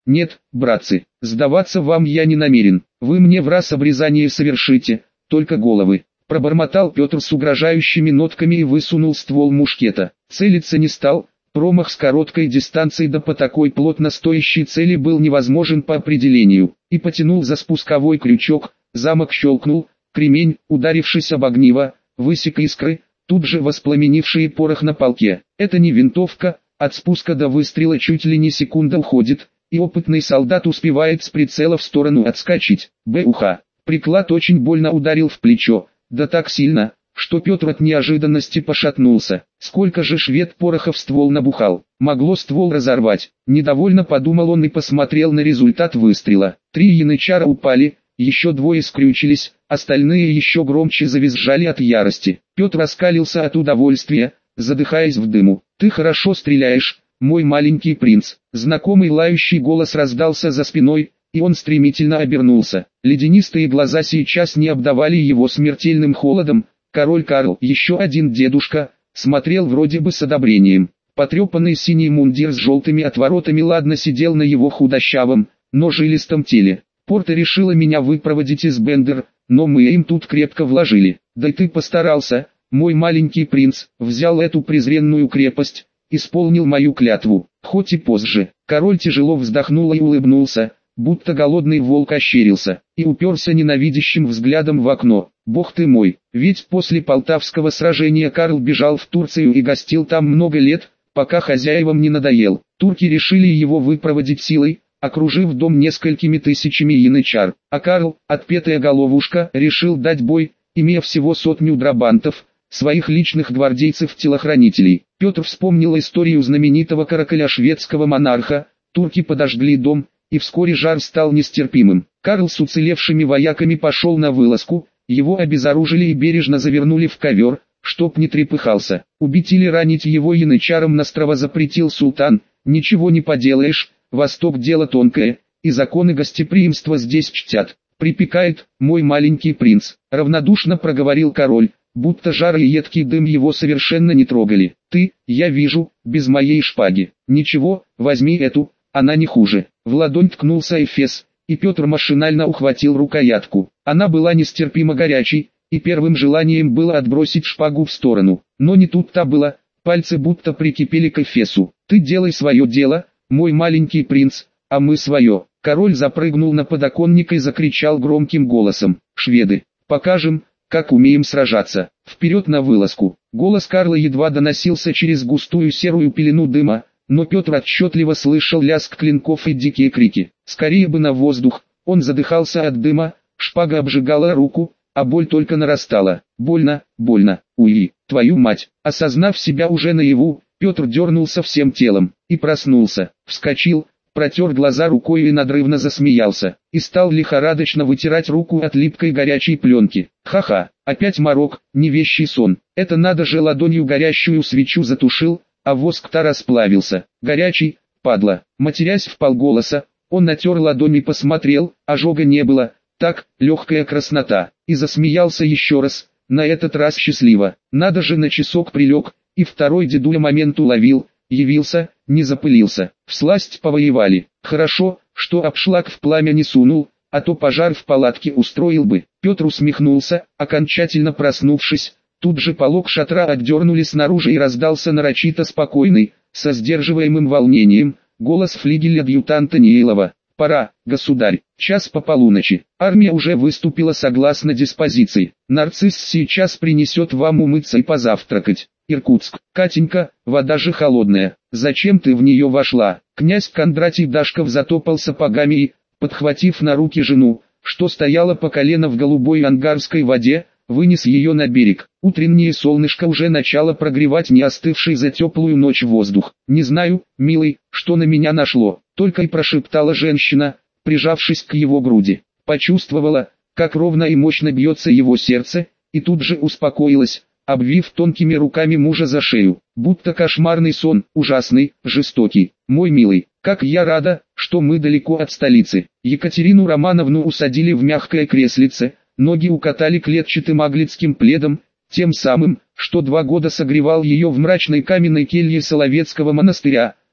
Нет, братцы, сдаваться вам я не намерен, вы мне в раз обрезание совершите, только головы. Пробормотал Петр с угрожающими нотками и высунул ствол мушкета. Целиться не стал, промах с короткой дистанции да по такой плотно стоящей цели был невозможен по определению, и потянул за спусковой крючок, замок щелкнул, кремень, ударившись об огниво, высек искры, тут же воспламенившие порох на полке. Это не винтовка, от спуска до выстрела чуть ли не секунда уходит, и опытный солдат успевает с прицела в сторону отскочить. Б-уха. Приклад очень больно ударил в плечо, да так сильно, что Петр от неожиданности пошатнулся. Сколько же швед пороха в ствол набухал, могло ствол разорвать. Недовольно подумал он и посмотрел на результат выстрела. 3 янычара упали, еще 2 скрючились, остальные еще громче завизжали от ярости. Петр оскалился от удовольствия, задыхаясь в дыму. «Ты хорошо стреляешь, мой маленький принц». Знакомый лающий голос раздался за спиной, и он стремительно обернулся. Ледянистые глаза сейчас не обдавали его смертельным холодом. Король Карл, еще один дедушка, смотрел вроде бы с одобрением. Потрепанный синий мундир с желтыми отворотами ладно сидел на его худощавом, но жилистом теле. Порта решила меня выпроводить из Бендер, но мы им тут крепко вложили. Да и ты постарался, мой маленький принц, взял эту презренную крепость, исполнил мою клятву, хоть и позже. Король тяжело вздохнул и улыбнулся, будто голодный волк ощерился, и уперся ненавидящим взглядом в окно. Бог ты мой, ведь после Полтавского сражения Карл бежал в Турцию и гостил там много лет, пока хозяевам не надоел. Турки решили его выпроводить силой, окружив дом несколькими тысячами янычар. А Карл, отпетая головушка, решил дать бой, имея всего 100 драбантов, своих личных гвардейцев-телохранителей. Петр вспомнил историю знаменитого каракаля шведского монарха. Турки подожгли дом, и вскоре жар стал нестерпимым. Карл с уцелевшими вояками пошел на вылазку, его обезоружили и бережно завернули в ковер, чтоб не трепыхался. Убить или ранить его янычарам настрого запретил султан. Ничего не поделаешь, Восток дело тонкое, и законы гостеприимства здесь чтят. Припекает, мой маленький принц, равнодушно проговорил король, будто жар и едкий дым его совершенно не трогали. Ты, я вижу, без моей шпаги. Ничего, возьми эту, она не хуже. В ладонь ткнулся эфес, и Петр машинально ухватил рукоятку. Она была нестерпимо горячей, и первым желанием было отбросить шпагу в сторону. Но не тут-то было, пальцы будто прикипели к эфесу. Ты делай свое дело, мой маленький принц, а мы свое. Король запрыгнул на подоконник и закричал громким голосом: «Шведы, покажем, как умеем сражаться! Вперед на вылазку!» Голос Карла едва доносился через густую серую пелену дыма, но Петр отчетливо слышал лязг клинков и дикие крики. Скорее бы на воздух, он задыхался от дыма, шпага обжигала руку, а боль только нарастала. Больно, больно, уи, твою мать! Осознав себя уже наяву, Петр дернулся всем телом, и проснулся, вскочил, протер глаза рукой и надрывно засмеялся, и стал лихорадочно вытирать руку от липкой горячей пленки. Ха-ха, опять морок, не вещий сон, это надо же, ладонью горящую свечу затушил, а воск-то расплавился. Горячий, падла. Матерясь вполголоса, он натер ладонь и посмотрел, ожога не было, так, легкая краснота, и засмеялся еще раз, на этот раз счастливо. Надо же, на часок прилег, и второй дедуля момент уловил, явился, не запылился. Всласть повоевали. Хорошо, что обшлаг в пламя не сунул, а то пожар в палатке устроил бы. Петр усмехнулся, окончательно проснувшись. Тут же полог шатра отдернули снаружи и раздался нарочито спокойный, со сдерживаемым волнением, голос флигеля-адъютанта Неилова. «Пора, государь, час по полуночи. Армия уже выступила согласно диспозиции. Нарцисс сейчас принесет вам умыться и позавтракать. Иркутск. Катенька, вода же холодная. Зачем ты в нее вошла?» Князь Кондратий Дашков затопал сапогами и, подхватив на руки жену, что стояла по колено в голубой ангарской воде, вынес ее на берег. Утреннее солнышко уже начало прогревать не остывший за теплую ночь воздух. «Не знаю, милый, что на меня нашло», — только и прошептала женщина, прижавшись к его груди. Почувствовала, как ровно и мощно бьется его сердце, и тут же успокоилась, обвив тонкими руками мужа за шею. Будто кошмарный сон, ужасный, жестокий. «Мой милый, как я рада, что мы далеко от столицы». Екатерину Романовну усадили в мягкое креслице, ноги укатали клетчатым аглицким пледом, тем самым, что 2 года согревал ее в мрачной каменной келье Соловецкого монастыря,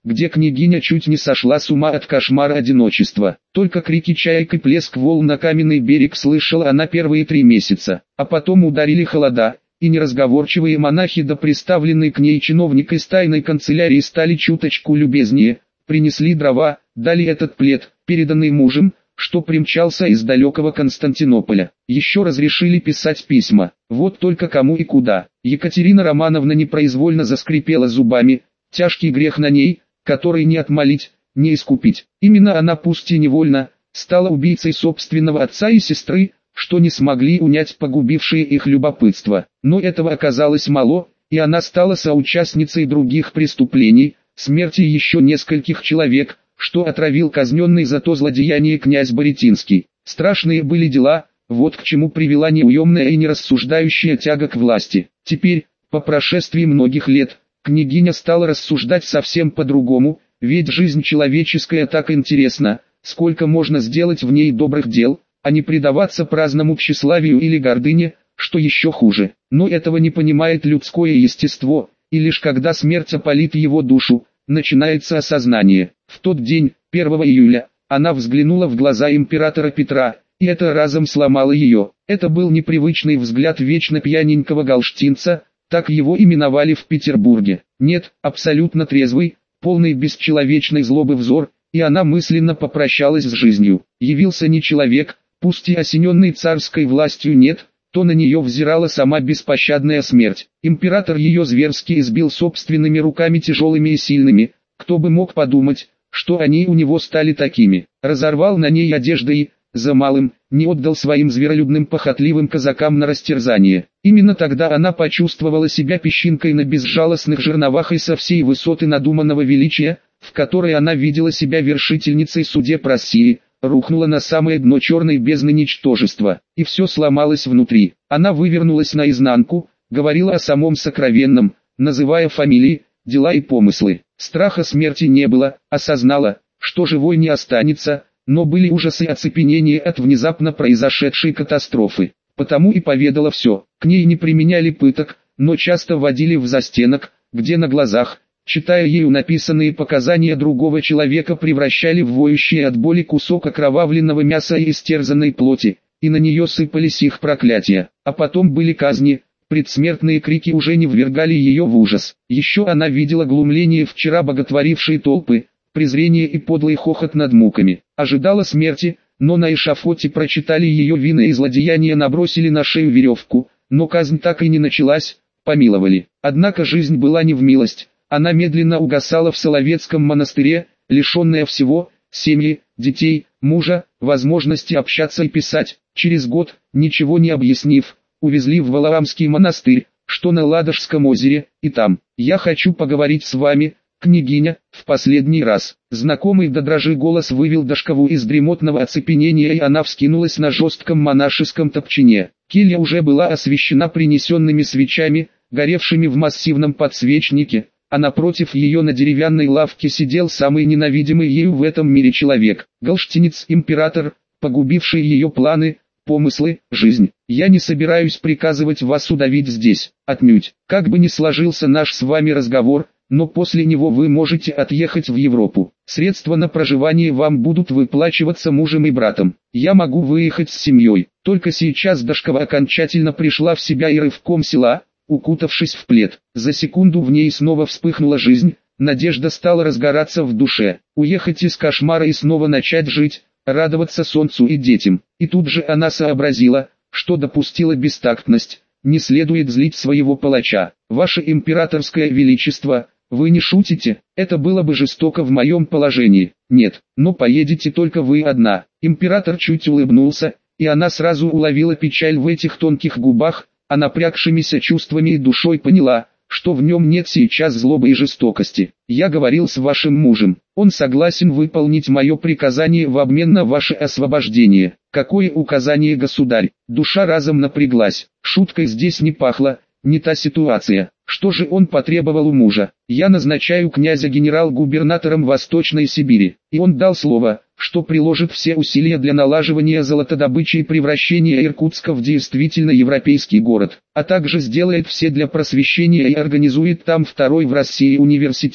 где княгиня чуть не сошла с ума от кошмара одиночества. Только крики чаек и плеск волн на каменный берег слышала она первые 3 месяца, а потом ударили холода, и неразговорчивые монахи да приставленный к ней чиновник из тайной канцелярии стали чуточку любезнее, принесли дрова, дали этот плед, переданный мужем, что примчался из далекого Константинополя. Еще разрешили писать письма, вот только кому и куда. Екатерина Романовна непроизвольно заскрипела зубами, тяжкий грех на ней, который не отмолить, не искупить. Именно она, пусть и невольно, стала убийцей собственного отца и сестры, что не смогли унять погубившие их любопытство. Но этого оказалось мало, и она стала соучастницей других преступлений, смерти еще нескольких человек, что отравил казненный за то злодеяние князь Боретинский. Страшные были дела, вот к чему привела неуемная и нерассуждающая тяга к власти. Теперь, по прошествии многих лет, княгиня стала рассуждать совсем по-другому, ведь жизнь человеческая так интересна, сколько можно сделать в ней добрых дел, а не предаваться праздному тщеславию или гордыне, что еще хуже. Но этого не понимает людское естество, и лишь когда смерть опалит его душу, начинается осознание. В тот день, 1 июля, она взглянула в глаза императора Петра, и это разом сломало ее. Это был непривычный взгляд вечно пьяненького галштинца, так его именовали в Петербурге. Нет, абсолютно трезвый, полный бесчеловечной злобы взор, и она мысленно попрощалась с жизнью. Явился не человек, пусть и осененный царской властью нет, то на нее взирала сама беспощадная смерть. Император ее зверски избил собственными руками тяжелыми и сильными, кто бы мог подумать, что они у него стали такими. Разорвал на ней одежды и, за малым, не отдал своим зверолюдным похотливым казакам на растерзание. Именно тогда она почувствовала себя песчинкой на безжалостных жерновах и со всей высоты надуманного величия, в которой она видела себя вершительницей судеб России, рухнула на самое дно черной бездны ничтожества, и все сломалось внутри. Она вывернулась наизнанку, говорила о самом сокровенном, называя фамилии, дела и помыслы. Страха смерти не было, осознала, что живой не останется, но были ужасы и оцепенение от внезапно произошедшей катастрофы. Потому и поведала все. К ней не применяли пыток, но часто вводили в застенок, где на глазах, читая ею написанные показания другого человека, превращали в воющий от боли кусок окровавленного мяса и истерзанной плоти, и на нее сыпались их проклятия. А потом были казни, предсмертные крики уже не ввергали ее в ужас. Еще она видела глумление вчера боготворившей толпы, презрение и подлый хохот над муками. Ожидала смерти, но на эшафоте прочитали ее вины и злодеяния, набросили на шею веревку, но казнь так и не началась, помиловали. Однако жизнь была не в милость. Она медленно угасала в Соловецком монастыре, лишенная всего, семьи, детей, мужа, возможности общаться и писать. Через год, ничего не объяснив, увезли в Валаамский монастырь, что на Ладожском озере, и там. «Я хочу поговорить с вами, княгиня, в последний раз». Знакомый до дрожи голос вывел Дашкову из дремотного оцепенения, и она вскинулась на жестком монашеском топчине. Келья уже была освещена принесенными свечами, горевшими в массивном подсвечнике, а напротив ее на деревянной лавке сидел самый ненавидимый ею в этом мире человек. Галштинец-император, погубивший ее планы, помыслы, жизнь. «Я не собираюсь приказывать вас удавить здесь, отнюдь. Как бы ни сложился наш с вами разговор, но после него вы можете отъехать в Европу. Средства на проживание вам будут выплачиваться мужем и братом. Я могу выехать с семьей». Только сейчас Дашкова окончательно пришла в себя и рывком села, укутавшись в плед. За секунду в ней снова вспыхнула жизнь, надежда стала разгораться в душе. Уехать из кошмара и снова начать жить, радоваться солнцу и детям. И тут же она сообразила, что допустила бестактность. Не следует злить своего палача. «Ваше императорское величество, вы не шутите? Это было бы жестоко в моем положении». «Нет, но поедете только вы одна». Император чуть улыбнулся, и она сразу уловила печаль в этих тонких губах, а напрягшимися чувствами и душой поняла, что в нем нет сейчас злобы и жестокости. «Я говорил с вашим мужем. Он согласен выполнить мое приказание в обмен на ваше освобождение». «Какое указание, государь?» Душа разом напряглась. Шуткой здесь не пахло, не та ситуация. Что же он потребовал у мужа? «Я назначаю князя генерал-губернатором Восточной Сибири». И он дал слово, что приложит все усилия для налаживания золотодобычи и превращения Иркутска в действительно европейский город, а также сделает все для просвещения и организует там второй в России университет.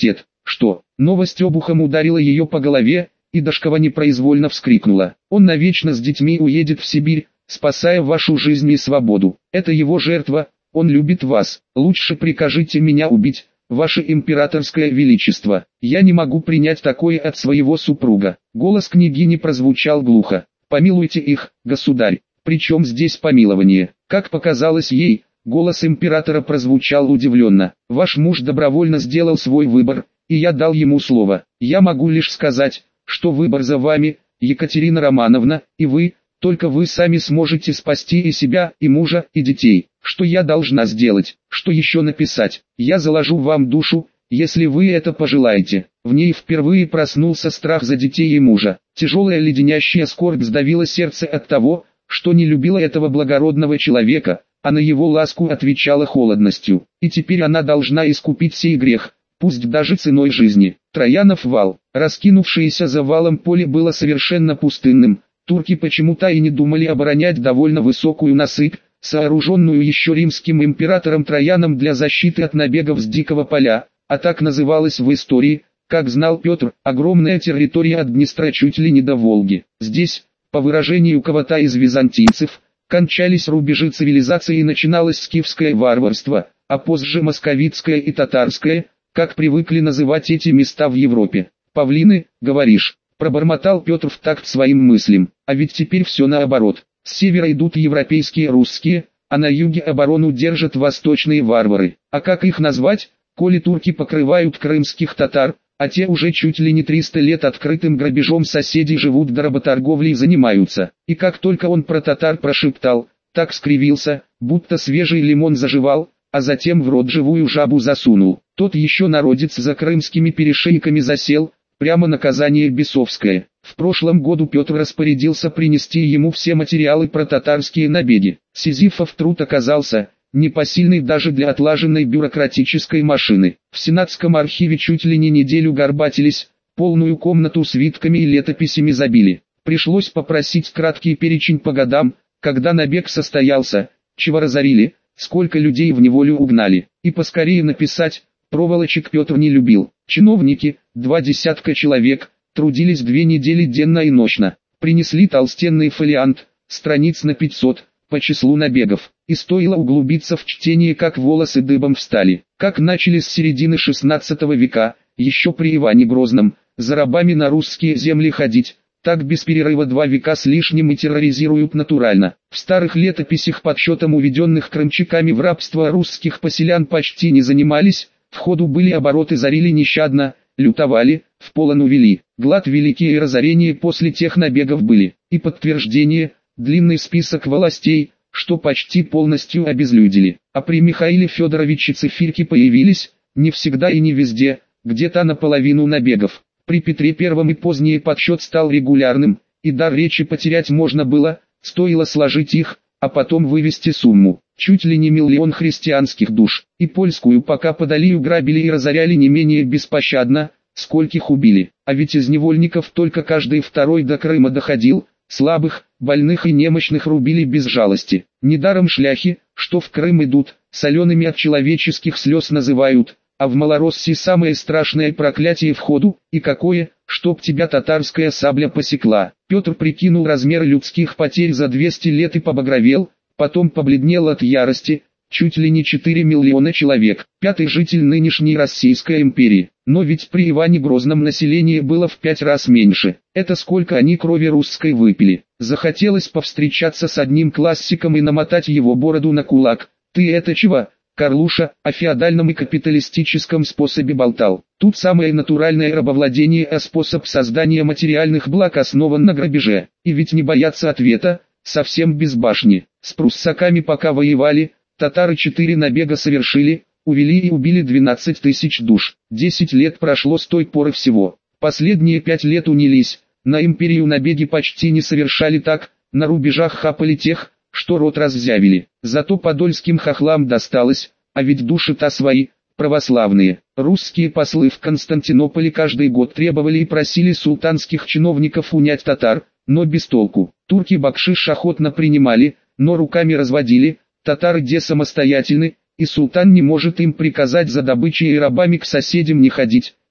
Что? Новость обухом ударила ее по голове, и Дашкова непроизвольно вскрикнула. Он навечно с детьми уедет в Сибирь, спасая вашу жизнь и свободу. Это его жертва, он любит вас. Лучше прикажите меня убить, ваше императорское величество. Я не могу принять такое от своего супруга. Голос княгини прозвучал глухо. Помилуйте их, государь. Причем здесь помилование? Как показалось ей, голос императора прозвучал удивленно. Ваш муж добровольно сделал свой выбор, и я дал ему слово. Я могу лишь сказать, что выбор за вами, Екатерина Романовна, и вы, только вы сами сможете спасти и себя, и мужа, и детей. Что я должна сделать? Что еще написать? Я заложу вам душу, если вы это пожелаете. В ней впервые проснулся страх за детей и мужа. Тяжелая леденящая скорбь сдавила сердце от того, что не любила этого благородного человека, а на его ласку отвечала холодностью. И теперь она должна искупить сей грех, пусть даже ценой жизни. Троянов вал, раскинувшееся за валом поле было совершенно пустынным. Турки почему-то и не думали оборонять довольно высокую насыпь, сооруженную еще римским императором Трояном для защиты от набегов с Дикого поля, а так называлась в истории, как знал Петр, огромная территория от Днестра чуть ли не до Волги. Здесь, по выражению кого-то из византийцев, кончались рубежи цивилизации и начиналось скифское варварство, а позже московитское и татарское, как привыкли называть эти места в Европе. «Павлины, говоришь?» – пробормотал Петр в такт своим мыслям. «А ведь теперь все наоборот. С севера идут европейские русские, а на юге оборону держат восточные варвары. А как их назвать, коли турки покрывают крымских татар, а те уже чуть ли не 300 лет открытым грабежом соседей живут да работорговлей занимаются?» И как только он про татар прошептал, так скривился, будто свежий лимон заживал, а затем в рот живую жабу засунул. Тот еще народец за крымскими перешейками засел, прямо наказание бесовское. В прошлом году Петр распорядился принести ему все материалы про татарские набеги. Сизифов труд оказался непосильный даже для отлаженной бюрократической машины. В Сенатском архиве чуть ли не неделю горбатились, полную комнату свитками и летописями забили. Пришлось попросить краткий перечень по годам, когда набег состоялся, чего разорили, сколько людей в неволю угнали, и поскорее написать. Проволочек Петр не любил. Чиновники, 20 человек, трудились 2 недели денно и ночно. Принесли толстенный фолиант, страниц на 500, по числу набегов. И стоило углубиться в чтение, как волосы дыбом встали. Как начали с середины 16 века, еще при Иване Грозном, за рабами на русские земли ходить, так без перерыва 2 века с лишним и терроризируют натурально. В старых летописях подсчетом уведенных крымчаками в рабство русских поселян почти не занимались. В ходу были обороты, зарили нещадно, лютовали, в полон увели. Глад великий и разорения после тех набегов были. И подтверждение, длинный список властей, что почти полностью обезлюдили. А при Михаиле Федоровиче цифирки появились, не всегда и не везде, где-то наполовину набегов. При Петре I и позднее подсчет стал регулярным, и дар речи потерять можно было, стоило сложить их, а потом вывести сумму. Чуть ли не 1 миллион христианских душ, и польскую пока подалию грабили и разоряли не менее беспощадно, скольких убили. А ведь из невольников только каждый второй до Крыма доходил, слабых, больных и немощных рубили без жалости. Недаром шляхи, что в Крым идут, солеными от человеческих слез называют, а в Малороссе самое страшное проклятие в ходу, и какое, чтоб тебя татарская сабля посекла. Петр прикинул размеры людских потерь за 200 лет и побагровел, потом побледнел от ярости, чуть ли не 4 миллиона человек, 5-й житель нынешней Российской империи. Но ведь при Иване Грозном население было в 5 раз меньше. Это сколько они крови русской выпили. Захотелось повстречаться с одним классиком и намотать его бороду на кулак. Ты это чего, Карлуша, о феодальном и капиталистическом способе болтал? Тут самое натуральное рабовладение, а способ создания материальных благ основан на грабеже. И ведь не боятся ответа, совсем без башни. С пруссаками пока воевали, татары 4 набега совершили, увели и убили 12 тысяч душ. 10 лет прошло с той поры всего. Последние 5 лет унились, на империю набеги почти не совершали, так, на рубежах хапали тех, что рот раззявили. Зато подольским хохлам досталось, а ведь души-то свои, православные. Русские послы в Константинополе каждый год требовали и просили султанских чиновников унять татар, но без толку. Турки бакшиш охотно принимали, но руками разводили. Татары де самостоятельны, и султан не может им приказать за добычей и рабами к соседям не ходить.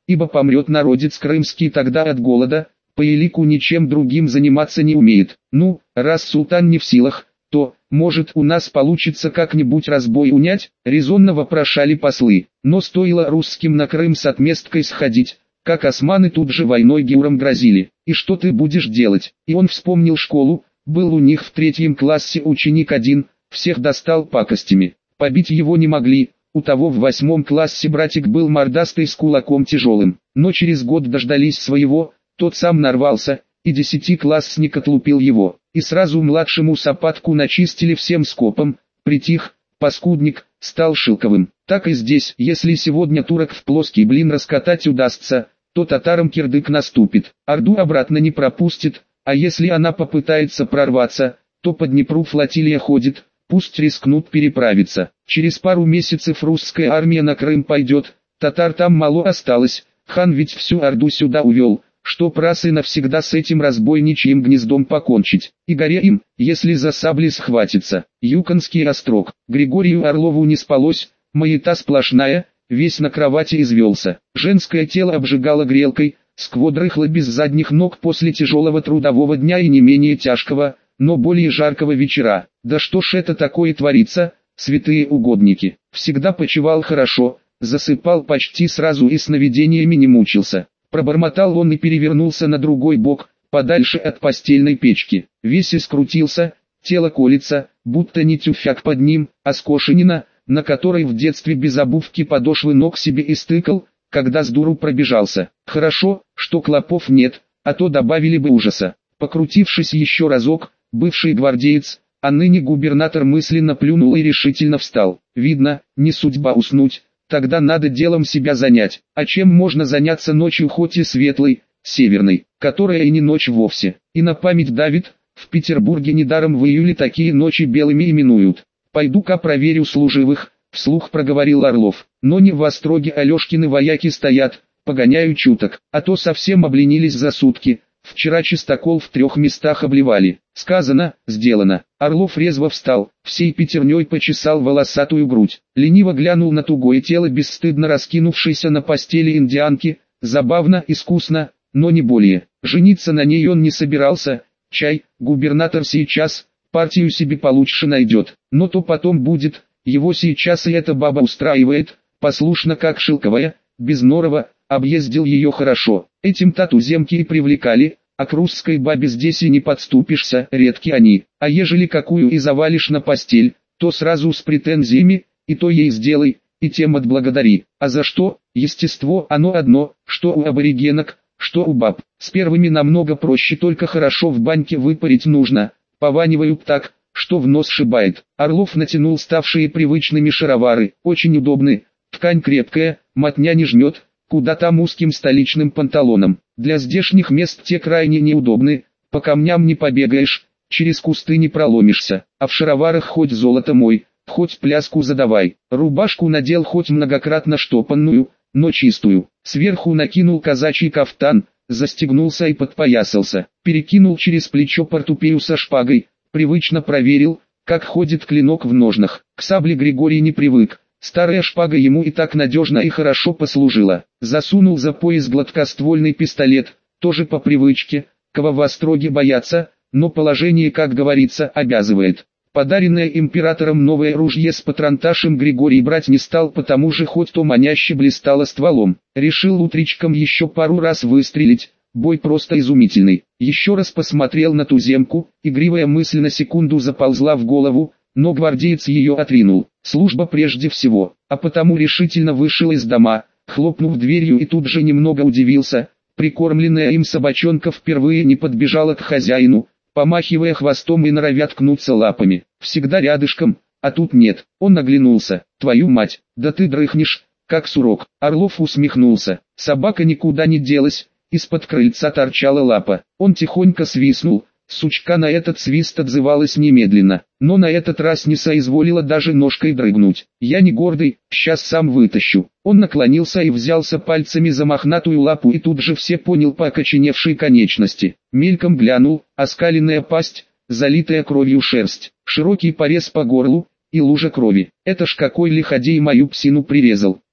ибо помрет народец крымский тогда от голода, по элику ничем другим заниматься не умеет. Ну, раз султан не в силах, то, может, у нас получится как-нибудь разбой унять, резонно вопрошали послы. Но стоило русским на Крым с отместкой сходить, как османы тут же войной Гюром грозили. И что ты будешь делать? И он вспомнил школу, был у них в 3 классе ученик один, всех достал пакостями. Побить его не могли, у того в 8 классе братик был мордастый с кулаком тяжелым. Но через год дождались своего, тот сам нарвался, и 10-классник отлупил его. И сразу младшему сапатку начистили всем скопом, притих, паскудник, стал шилковым. Так и здесь, если сегодня турок в плоский блин раскатать удастся, то татарам кирдык наступит, Орду обратно не пропустит, а если она попытается прорваться, то по Днепру флотилия ходит, пусть рискнут переправиться. Через пару месяцев русская армия на Крым пойдет, татар там мало осталось, хан ведь всю Орду сюда увел, что прасы навсегда с этим разбойничьим гнездом покончить. И горе им, если за сабли схватится. Юконский острог. Григорию Орлову не спалось, маята сплошная, весь на кровати извелся. Женское тело обжигало грелкой, сквот дрыхло без задних ног после тяжелого трудового дня и не менее тяжкого, но более жаркого вечера. Да что ж это такое творится, святые угодники. Всегда почивал хорошо, засыпал почти сразу и сновидениями не мучился. Пробормотал он и перевернулся на другой бок, подальше от постельной печки. Весь искрутился, тело колется, будто не тюфяк под ним, а скошенина, на которой в детстве без обувки подошвы ног себе истыкал, когда с дуру пробежался. Хорошо, что клопов нет, а то добавили бы ужаса. Покрутившись еще разок, бывший гвардеец, а ныне губернатор мысленно плюнул и решительно встал. Видно, не судьба уснуть. Тогда надо делом себя занять. А чем можно заняться ночью, хоть и светлой, северной, которая и не ночь вовсе. И на память давит, в Петербурге недаром в июле такие ночи белыми именуют. «Пойду-ка проверю служивых», — вслух проговорил Орлов. «Но не в остроге Алешкины вояки стоят, погоняю чуток, а то совсем обленились за сутки. Вчера чистокол в 3 местах обливали». Сказано, сделано. Орлов резво встал, всей пятерней почесал волосатую грудь. Лениво глянул на тугое тело бесстыдно раскинувшейся на постели индианки. Забавно, искусно, но не более. Жениться на ней он не собирался. Чай, губернатор сейчас, партию себе получше найдет. Но то потом будет, его сейчас и эта баба устраивает, послушно как шелковая, без норова, объездил ее хорошо. Этим-то туземки и привлекали. А к русской бабе здесь и не подступишься, редки они. А ежели какую и завалишь на постель, то сразу с претензиями, и то ей сделай, и тем отблагодари. А за что? Естество оно одно, что у аборигенок, что у баб. С первыми намного проще, только хорошо в баньке выпарить нужно. Пованивают так, что в нос шибает. Орлов натянул ставшие привычными шаровары, очень удобны, ткань крепкая, мотня не жмет, куда там узким столичным панталоном. Для здешних мест те крайне неудобны, по камням не побегаешь, через кусты не проломишься, а в шароварах хоть золото мой, хоть пляску задавай. Рубашку надел хоть многократно штопанную, но чистую. Сверху накинул казачий кафтан, застегнулся и подпоясался. Перекинул через плечо портупею со шпагой, привычно проверил, как ходит клинок в ножнах. К сабле Григорий не привык. Старая шпага ему и так надежно и хорошо послужила. Засунул за пояс гладкоствольный пистолет, тоже по привычке, кого в остроге боятся, но положение, как говорится, обязывает. Подаренное императором новое ружье с патронташем Григорий брать не стал, потому же хоть то маняще блистало стволом. Решил утречком еще пару раз выстрелить, бой просто изумительный. Еще раз посмотрел на туземку, игривая мысль на секунду заползла в голову, но гвардеец ее отринул. Служба прежде всего, а потому решительно вышел из дома, хлопнув дверью, и тут же немного удивился. Прикормленная им собачонка впервые не подбежала к хозяину, помахивая хвостом и норовя ткнуться лапами. Всегда рядышком, а тут нет. Он оглянулся. «Твою мать, да ты дрыхнешь, как сурок». Орлов усмехнулся. Собака никуда не делась, из-под крыльца торчала лапа. Он тихонько свистнул. Сучка на этот свист отзывалась немедленно, но на этот раз не соизволила даже ножкой дрыгнуть. «Я не гордый, сейчас сам вытащу». Он наклонился и взялся пальцами за мохнатую лапу, и тут же все понял по окоченевшей конечности. Мельком глянул, оскаленная пасть, залитая кровью шерсть, широкий порез по горлу и лужа крови. «Это ж какой лиходей мою псину прирезал».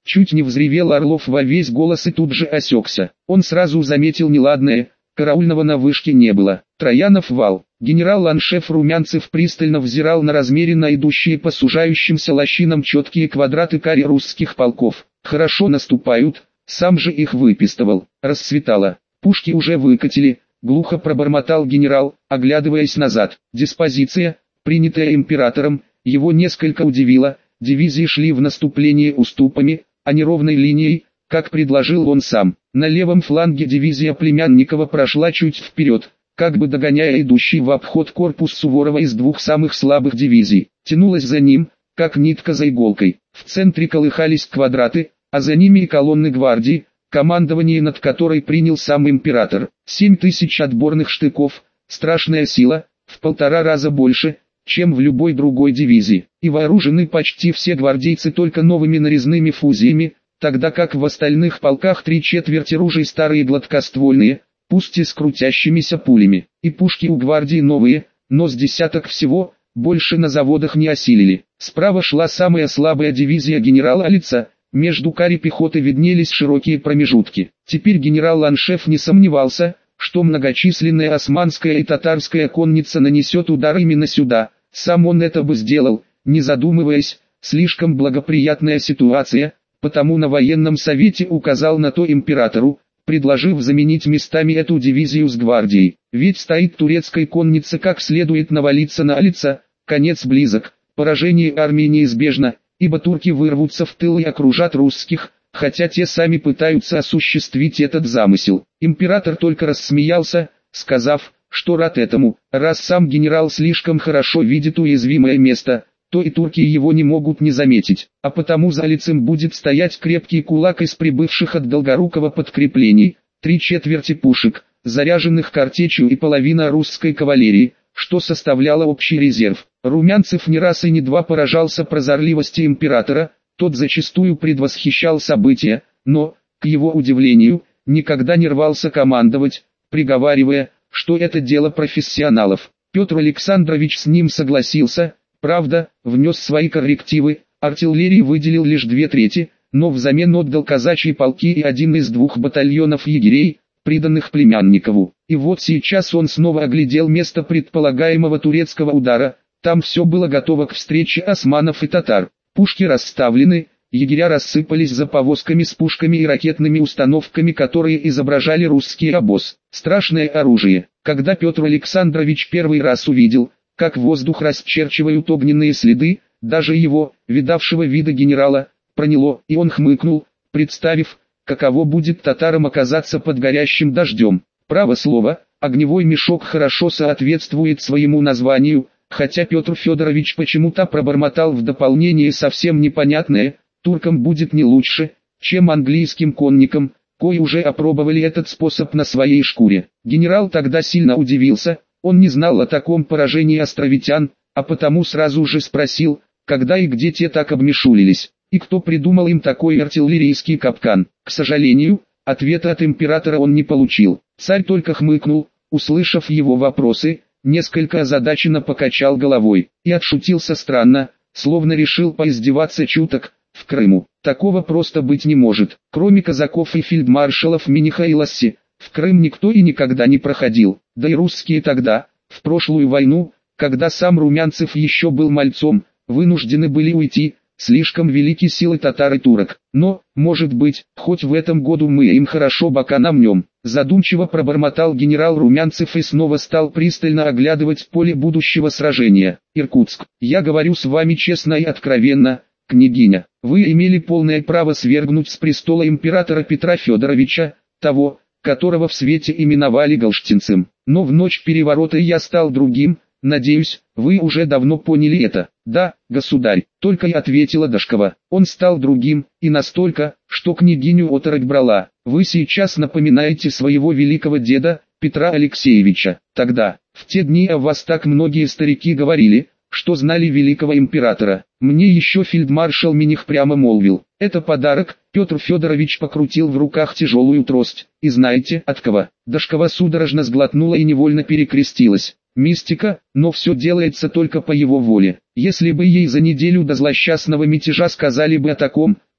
Чуть не взревел Орлов во весь голос и тут же осекся. Он сразу заметил неладное, караульного на вышке не было. Троянов вал. Генерал-аншеф Румянцев пристально взирал на размеренно идущие по сужающимся лощинам четкие квадраты каре русских полков. Хорошо наступают, сам же их выпистывал. Расцветало. Пушки уже выкатили, глухо пробормотал генерал, оглядываясь назад. Диспозиция, принятая императором, его несколько удивила. Дивизии шли в наступление уступами, а не ровной линией, как предложил он сам. На левом фланге дивизия Племянникова прошла чуть вперед, как бы догоняя идущий в обход корпус Суворова из двух самых слабых дивизий. Тянулась за ним, как нитка за иголкой. В центре колыхались квадраты, а за ними и колонны гвардии, командование над которой принял сам император. 7000 отборных штыков, страшная сила, в 1,5 раза больше, чем в любой другой дивизии. И вооружены почти все гвардейцы только новыми нарезными фузиями, тогда как в остальных полках 3/4 ружей старые гладкоствольные, пусть и с крутящимися пулями. И пушки у гвардии новые, но с десяток всего, больше на заводах не осилили. Справа шла самая слабая дивизия генерала Алица, между каре пехоты виднелись широкие промежутки. Теперь генерал-аншеф не сомневался, что многочисленная османская и татарская конница нанесет удар именно сюда. Сам он это бы сделал, не задумываясь, слишком благоприятная ситуация, потому на военном совете указал на то императору, предложив заменить местами эту дивизию с гвардией. Ведь стоит турецкая конница как следует навалиться на Алица, конец близок, поражение армии неизбежно, ибо турки вырвутся в тыл и окружат русских, хотя те сами пытаются осуществить этот замысел. Император только рассмеялся, сказав, что рад этому, раз сам генерал слишком хорошо видит уязвимое место, то и турки его не могут не заметить, а потому за Алицем будет стоять крепкий кулак из прибывших от Долгорукова подкреплений, 3/4 пушек, заряженных картечью и половина русской кавалерии, что составляло общий резерв. Румянцев не раз и не два поражался прозорливости императора, тот зачастую предвосхищал события, но, к его удивлению, никогда не рвался командовать, приговаривая, что это дело профессионалов. Петр Александрович с ним согласился, правда, внес свои коррективы, артиллерии выделил лишь 2/3, но взамен отдал казачьи полки и один из 2 батальонов егерей, приданных Племянникову. И вот сейчас он снова оглядел место предполагаемого турецкого удара, там все было готово к встрече османов и татар. Пушки расставлены, егеря рассыпались за повозками с пушками и ракетными установками, которые изображали русский обоз. Страшное оружие. Когда Петр Александрович первый раз увидел, как воздух расчерчивают огненные следы, даже его, видавшего вида генерала, проняло, и он хмыкнул, представив, каково будет татарам оказаться под горящим дождем. Право слово, огневой мешок хорошо соответствует своему названию, хотя Петр Федорович почему-то пробормотал в дополнение совсем непонятное: туркам будет не лучше, чем английским конникам, кои уже опробовали этот способ на своей шкуре. Генерал тогда сильно удивился, он не знал о таком поражении островитян, а потому сразу же спросил, когда и где те так обмешулились, и кто придумал им такой артиллерийский капкан. К сожалению, ответа от императора он не получил. Царь только хмыкнул, услышав его вопросы, несколько озадаченно покачал головой и отшутился странно, словно решил поиздеваться чуток. В Крыму такого просто быть не может. Кроме казаков и фельдмаршалов Миниха и Ласси, в Крым никто и никогда не проходил. Да и русские тогда, в прошлую войну, когда сам Румянцев еще был мальцом, вынуждены были уйти. Слишком велики силы татар и турок. Но, может быть, хоть в этом году мы им хорошо бока намнем. Задумчиво пробормотал генерал Румянцев и снова стал пристально оглядывать поле будущего сражения. Иркутск. Я говорю с вами честно и откровенно, княгиня. Вы имели полное право свергнуть с престола императора Петра Федоровича, того, которого в свете именовали галштинцем. Но в ночь переворота я стал другим. Надеюсь, вы уже давно поняли это. Да, государь, только и ответила Дашкова. Он стал другим, и настолько, что княгиню оторопь брала. Вы сейчас напоминаете своего великого деда, Петра Алексеевича. Тогда, в те дни о вас так многие старики говорили, что знали великого императора. Мне еще фельдмаршал Миних прямо молвил. Это подарок. Петр Федорович покрутил в руках тяжелую трость. И знаете, от кого? Дашкова судорожно сглотнула и невольно перекрестилась. Мистика, но все делается только по его воле. Если бы ей за неделю до злосчастного мятежа сказали бы о таком,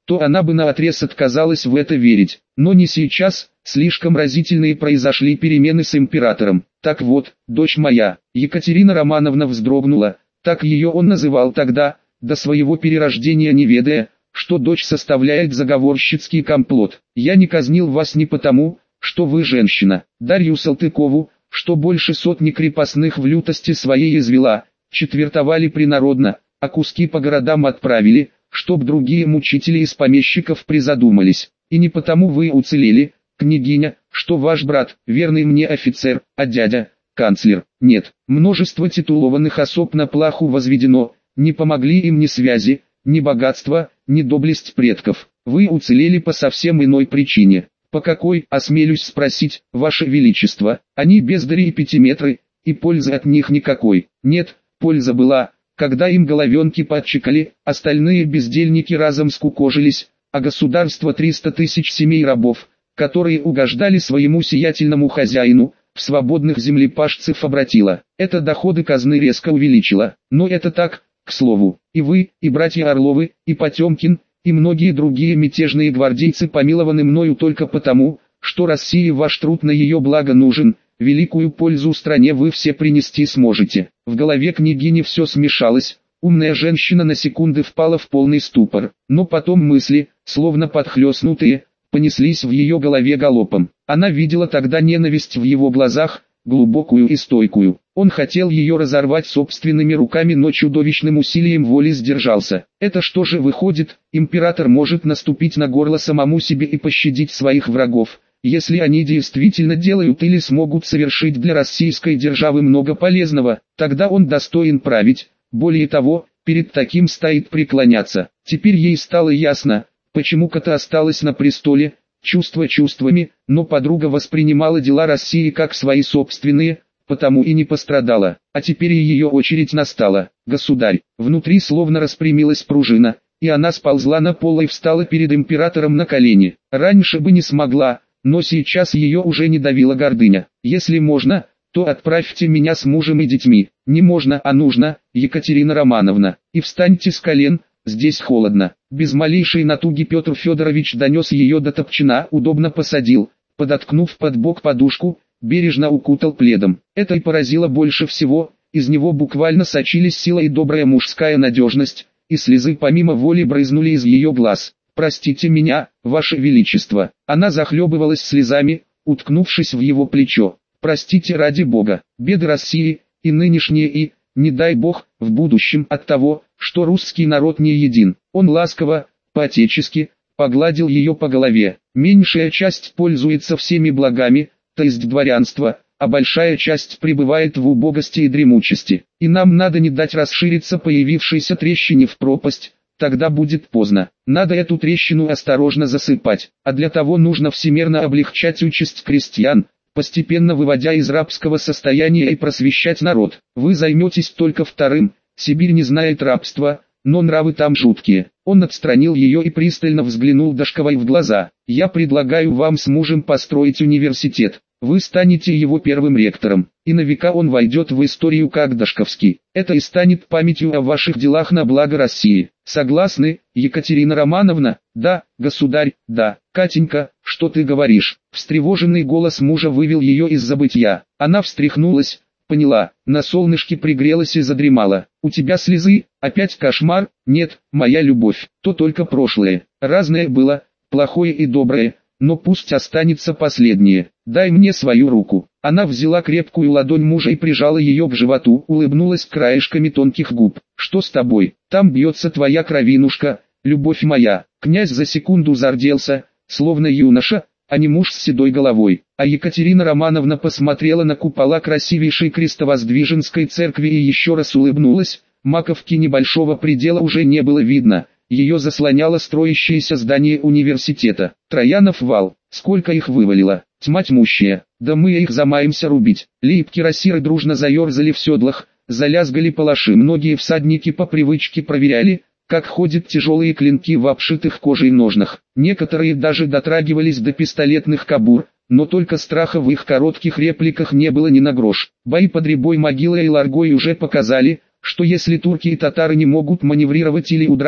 то она бы наотрез отказалась в это верить. Но не сейчас, слишком разительные произошли перемены с императором. Так вот, дочь моя, Екатерина Романовна вздрогнула, так ее он называл тогда, до своего перерождения не ведая, что дочь составляет заговорщицкий комплот. Я не казнил вас не потому, что вы женщина. Дарью Салтыкову, что больше сотни крепостных в лютости своей извела, четвертовали принародно, а куски по городам отправили, чтоб другие мучители из помещиков призадумались. И не потому вы уцелели, княгиня, что ваш брат, верный мне офицер, а дядя, канцлер. Нет, множество титулованных особ на плаху возведено, не помогли им ни связи, ни богатство, ни доблесть предков. Вы уцелели по совсем иной причине. По какой, осмелюсь спросить, ваше величество? Они бездари и пятиметры, и пользы от них никакой. Нет, польза была, когда им головенки подчекали, остальные бездельники разом скукожились, а государство 300 тысяч семей рабов, которые угождали своему сиятельному хозяину, в свободных землепашцев обратило. Это доходы казны резко увеличило. Но это так, к слову. И вы, и братья Орловы, и Потемкин, и многие другие мятежные гвардейцы помилованы мною только потому, что России ваш труд на ее благо нужен, великую пользу стране вы все принести сможете. В голове княгини все смешалось, умная женщина на секунды впала в полный ступор, но потом мысли, словно подхлестнутые, понеслись в ее голове галопом. Она видела тогда ненависть в его глазах, глубокую и стойкую. Он хотел ее разорвать собственными руками, но чудовищным усилием воли сдержался. Это что же выходит, император может наступить на горло самому себе и пощадить своих врагов, если они действительно делают или смогут совершить для российской державы много полезного, тогда он достоин править, более того, перед таким стоит преклоняться. Теперь ей стало ясно, почему Ката осталась на престоле, чувства чувствами, но подруга воспринимала дела России как свои собственные, потому и не пострадала. А теперь и ее очередь настала. Государь, внутри словно распрямилась пружина, и она сползла на пол и встала перед императором на колени. Раньше бы не смогла, но сейчас ее уже не давила гордыня. Если можно, то отправьте меня с мужем и детьми. Не можно, а нужно, Екатерина Романовна. И встаньте с колен, здесь холодно. Без малейшей натуги Петр Федорович донес ее до топчина, удобно посадил, подоткнув под бок подушку, бережно укутал пледом. Это и поразило больше всего, из него буквально сочились сила и добрая мужская надежность, и слезы помимо воли брызнули из ее глаз. «Простите меня, ваше величество». Она захлебывалась слезами, уткнувшись в его плечо. «Простите ради Бога, беды России, и нынешние и, не дай Бог, в будущем от того, что русский народ не един». Он ласково, по-отечески, погладил ее по голове. «Меньшая часть пользуется всеми благами, то есть дворянство, а большая часть пребывает в убогости и дремучести. И нам надо не дать расшириться появившейся трещине в пропасть, тогда будет поздно. Надо эту трещину осторожно засыпать, а для того нужно всемерно облегчать участь крестьян, постепенно выводя из рабского состояния и просвещать народ. Вы займетесь только вторым, Сибирь не знает рабства, но нравы там жуткие». Он отстранил ее и пристально взглянул Дашковой в глаза. «Я предлагаю вам с мужем построить университет. Вы станете его первым ректором, и на века он войдет в историю как Дашковский. Это и станет памятью о ваших делах на благо России. Согласны, Екатерина Романовна?» «Да, государь, да». «Катенька, что ты говоришь?» Встревоженный голос мужа вывел ее из забытья. Она встряхнулась, поняла, на солнышке пригрелась и задремала. «У тебя слезы? Опять кошмар?» «Нет, моя любовь, то только прошлое. Разное было, плохое и доброе, но пусть останется последнее. Дай мне свою руку». Она взяла крепкую ладонь мужа и прижала ее к животу, улыбнулась краешками тонких губ. «Что с тобой? Там бьется твоя кровинушка, любовь моя». Князь за секунду зарделся, словно юноша, а не муж с седой головой. А Екатерина Романовна посмотрела на купола красивейшей Крестовоздвиженской церкви и еще раз улыбнулась. Маковки небольшого предела уже не было видно, ее заслоняло строящееся здание университета. Троянов вал, сколько их вывалило, тьма тьмущая, да мы их замаемся рубить. Лейб-кирасиры дружно заерзали в седлах, залязгали палаши, многие всадники по привычке проверяли, как ходят тяжелые клинки в обшитых кожей ножнах. Некоторые даже дотрагивались до пистолетных кобур, но только страха в их коротких репликах не было ни на грош. Бои под Рябой могилой и Ларгой уже показали, что если турки и татары не могут маневрировать или удрать,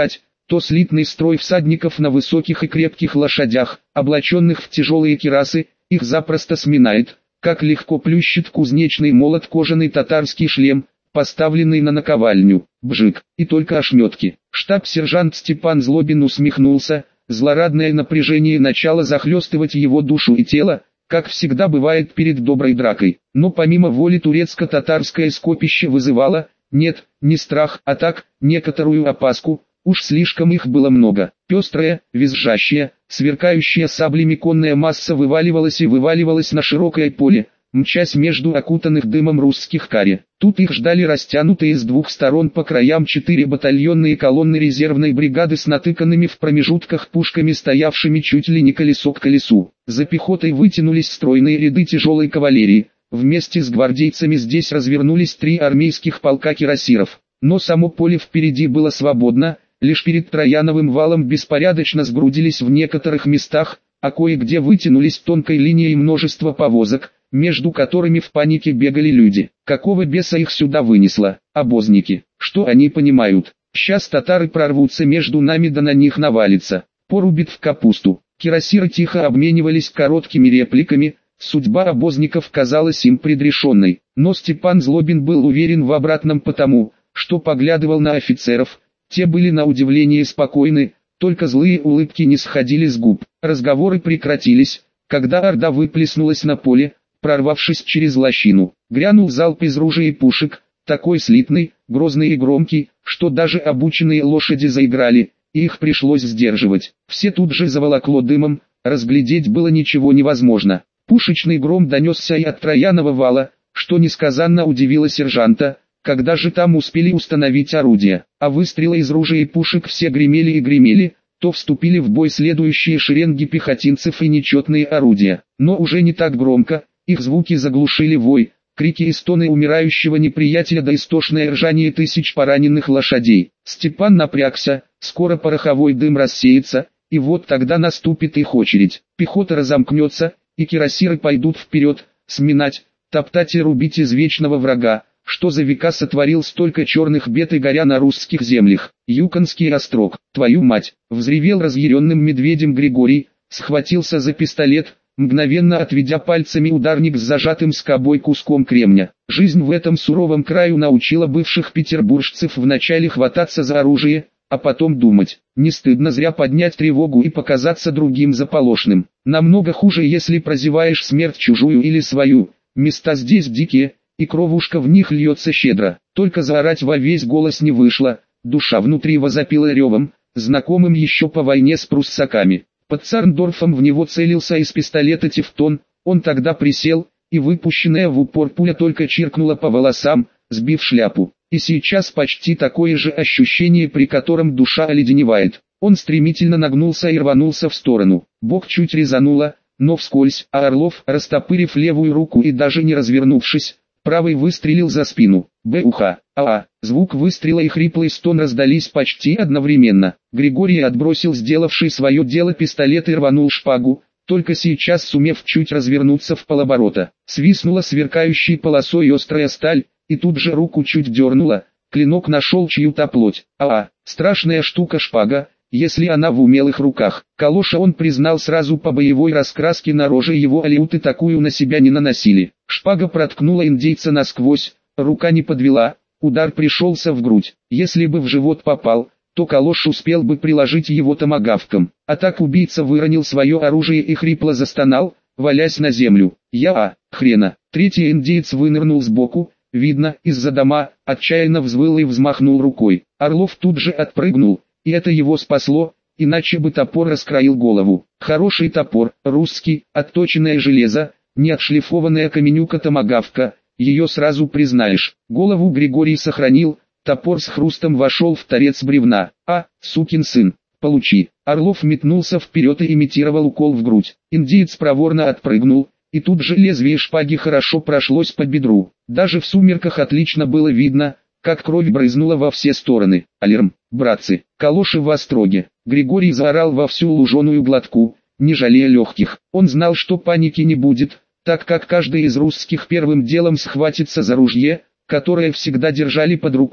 то слитный строй всадников на высоких и крепких лошадях, облаченных в тяжелые кирасы, их запросто сминает, как легко плющит кузнечный молот кожаный татарский шлем, поставленный на наковальню, бжик, и только ошметки. Штаб-сержант Степан Злобин усмехнулся, злорадное напряжение начало захлестывать его душу и тело, как всегда бывает перед доброй дракой. Но помимо воли турецко-татарское скопище вызывало, нет, не страх, а так, некоторую опаску, уж слишком их было много. Пестрая, визжащая, сверкающая саблями конная масса вываливалась на широкое поле, мчась между окутанных дымом русских каре. Тут их ждали растянутые с двух сторон по краям 4 батальонные колонны резервной бригады с натыканными в промежутках пушками, стоявшими чуть ли не колесо к колесу. За пехотой вытянулись стройные ряды тяжелой кавалерии. Вместе с гвардейцами здесь развернулись 3 армейских полка кирасиров. Но само поле впереди было свободно, лишь перед Трояновым валом беспорядочно сгрудились в некоторых местах, а кое-где вытянулись тонкой линией множество повозок, между которыми в панике бегали люди. Какого беса их сюда вынесло? Обозники. Что они понимают? Сейчас татары прорвутся между нами, да на них навалится. Порубит в капусту. Кирасиры тихо обменивались короткими репликами. Судьба обозников казалась им предрешенной. Но Степан Злобин был уверен в обратном потому, что поглядывал на офицеров. Те были на удивление спокойны, только злые улыбки не сходили с губ. Разговоры прекратились, когда орда выплеснулась на поле, прорвавшись через лощину. Грянул залп из ружей и пушек, такой слитный, грозный и громкий, что даже обученные лошади заиграли, и их пришлось сдерживать. Все тут же заволокло дымом, разглядеть было ничего невозможно. Пушечный гром донесся и от Троянова вала, что несказанно удивило сержанта, когда же там успели установить орудия. А выстрелы из ружей и пушек все гремели и гремели, то вступили в бой следующие шеренги пехотинцев и нечетные орудия. Но уже не так громко. Их звуки заглушили вой, крики и стоны умирающего неприятеля да истошное ржание тысяч пораненных лошадей. Степан напрягся, скоро пороховой дым рассеется, и вот тогда наступит их очередь. Пехота разомкнется, и кирасиры пойдут вперед, сминать, топтать и рубить извечного врага, что за века сотворил столько черных бед и горя на русских землях. Юконский острог, твою мать, взревел разъяренным медведем Григорий, схватился за пистолет, мгновенно отведя пальцами ударник с зажатым скобой куском кремня. Жизнь в этом суровом краю научила бывших петербуржцев вначале хвататься за оружие, а потом думать. Не стыдно зря поднять тревогу и показаться другим заполошным. Намного хуже, если прозеваешь смерть чужую или свою. Места здесь дикие, и кровушка в них льется щедро. Только заорать во весь голос не вышло, душа внутри возопила ревом, знакомым еще по войне с пруссаками. Под Царндорфом в него целился из пистолета Тевтон, он тогда присел, и выпущенная в упор пуля только чиркнула по волосам, сбив шляпу. И сейчас почти такое же ощущение, при котором душа оледеневает. Он стремительно нагнулся и рванулся в сторону. Бок чуть резануло, но вскользь, а Орлов, растопырив левую руку и даже не развернувшись, правый выстрелил за спину. Б-уха, а-а. Звук выстрела и хриплый стон раздались почти одновременно. Григорий отбросил сделавший свое дело пистолет и рванул шпагу, только сейчас сумев чуть развернуться в полоборота. Свистнула сверкающей полосой острая сталь, и тут же руку чуть дернула, клинок нашел чью-то плоть. А-а, страшная штука шпага, если она в умелых руках. Калоша он признал сразу по боевой раскраске на роже, его алиуты такую на себя не наносили. Шпага проткнула индейца насквозь, рука не подвела, удар пришелся в грудь. Если бы в живот попал, то Калош успел бы приложить его томагавком. А так убийца выронил свое оружие и хрипло застонал, валясь на землю. Хрена. Третий индеец вынырнул сбоку, видно, из-за дома, отчаянно взвыл и взмахнул рукой. Орлов тут же отпрыгнул, и это его спасло, иначе бы топор раскроил голову. Хороший топор, русский, отточенное железо, не отшлифованная каменюка-томагавка, ее сразу признаешь. Голову Григорий сохранил, топор с хрустом вошел в торец бревна. Сукин сын, получи. Орлов метнулся вперед и имитировал укол в грудь. Индеец проворно отпрыгнул, и тут же лезвие шпаги хорошо прошлось по бедру. Даже в сумерках отлично было видно, как кровь брызнула во все стороны. Алерм, братцы, Калоши в остроге. Григорий заорал во всю луженую глотку, не жалея легких. Он знал, что паники не будет, так как каждый из русских первым делом схватится за ружье, которое всегда держали под рукой,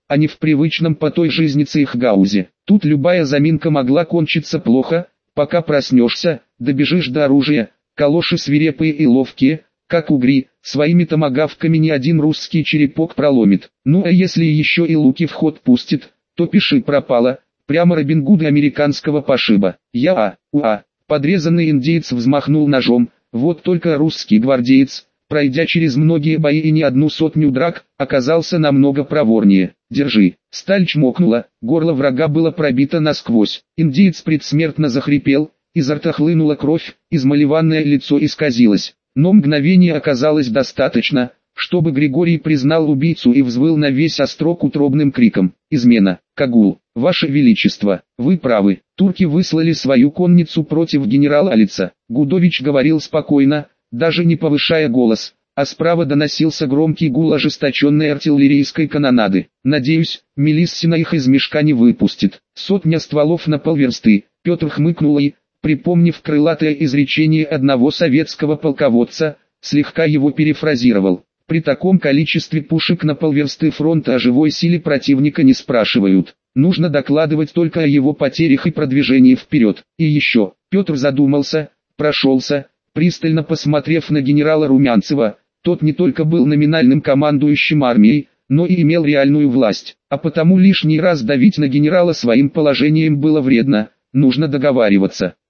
а не в привычном по той жизни цейхгаузе. Тут любая заминка могла кончиться плохо, пока проснешься, добежишь до оружия, калоши свирепые и ловкие, как угри, своими томагавками ни один русский черепок проломит. Ну а если еще и луки в ход пустит, то пиши пропало, прямо Робин Гуд американского пошиба. Подрезанный индеец взмахнул ножом, вот только русский гвардеец, пройдя через многие бои и не одну сотню драк, оказался намного проворнее. «Держи!» Сталь чмокнула, горло врага было пробито насквозь. Индеец предсмертно захрипел, изо рта хлынула кровь, измалеванное лицо исказилось. Но мгновение оказалось достаточно, чтобы Григорий признал убийцу и взвыл на весь острог утробным криком. «Измена! Кагул! Ваше Величество! Вы правы! Турки выслали свою конницу против генерала Алица!» Гудович говорил спокойно, даже не повышая голос, а справа доносился громкий гул ожесточенной артиллерийской канонады. «Надеюсь, Мелиссина их из мешка не выпустит». Сотня стволов на полверсты. Петр хмыкнул и, припомнив крылатое изречение одного советского полководца, слегка его перефразировал. При таком количестве пушек на полверсты фронта о живой силе противника не спрашивают. Нужно докладывать только о его потерях и продвижении вперед. И еще, Петр задумался, прошелся, пристально посмотрев на генерала Румянцева. Тот не только был номинальным командующим армией, но и имел реальную власть. А потому лишний раз давить на генерала своим положением было вредно, нужно договариваться.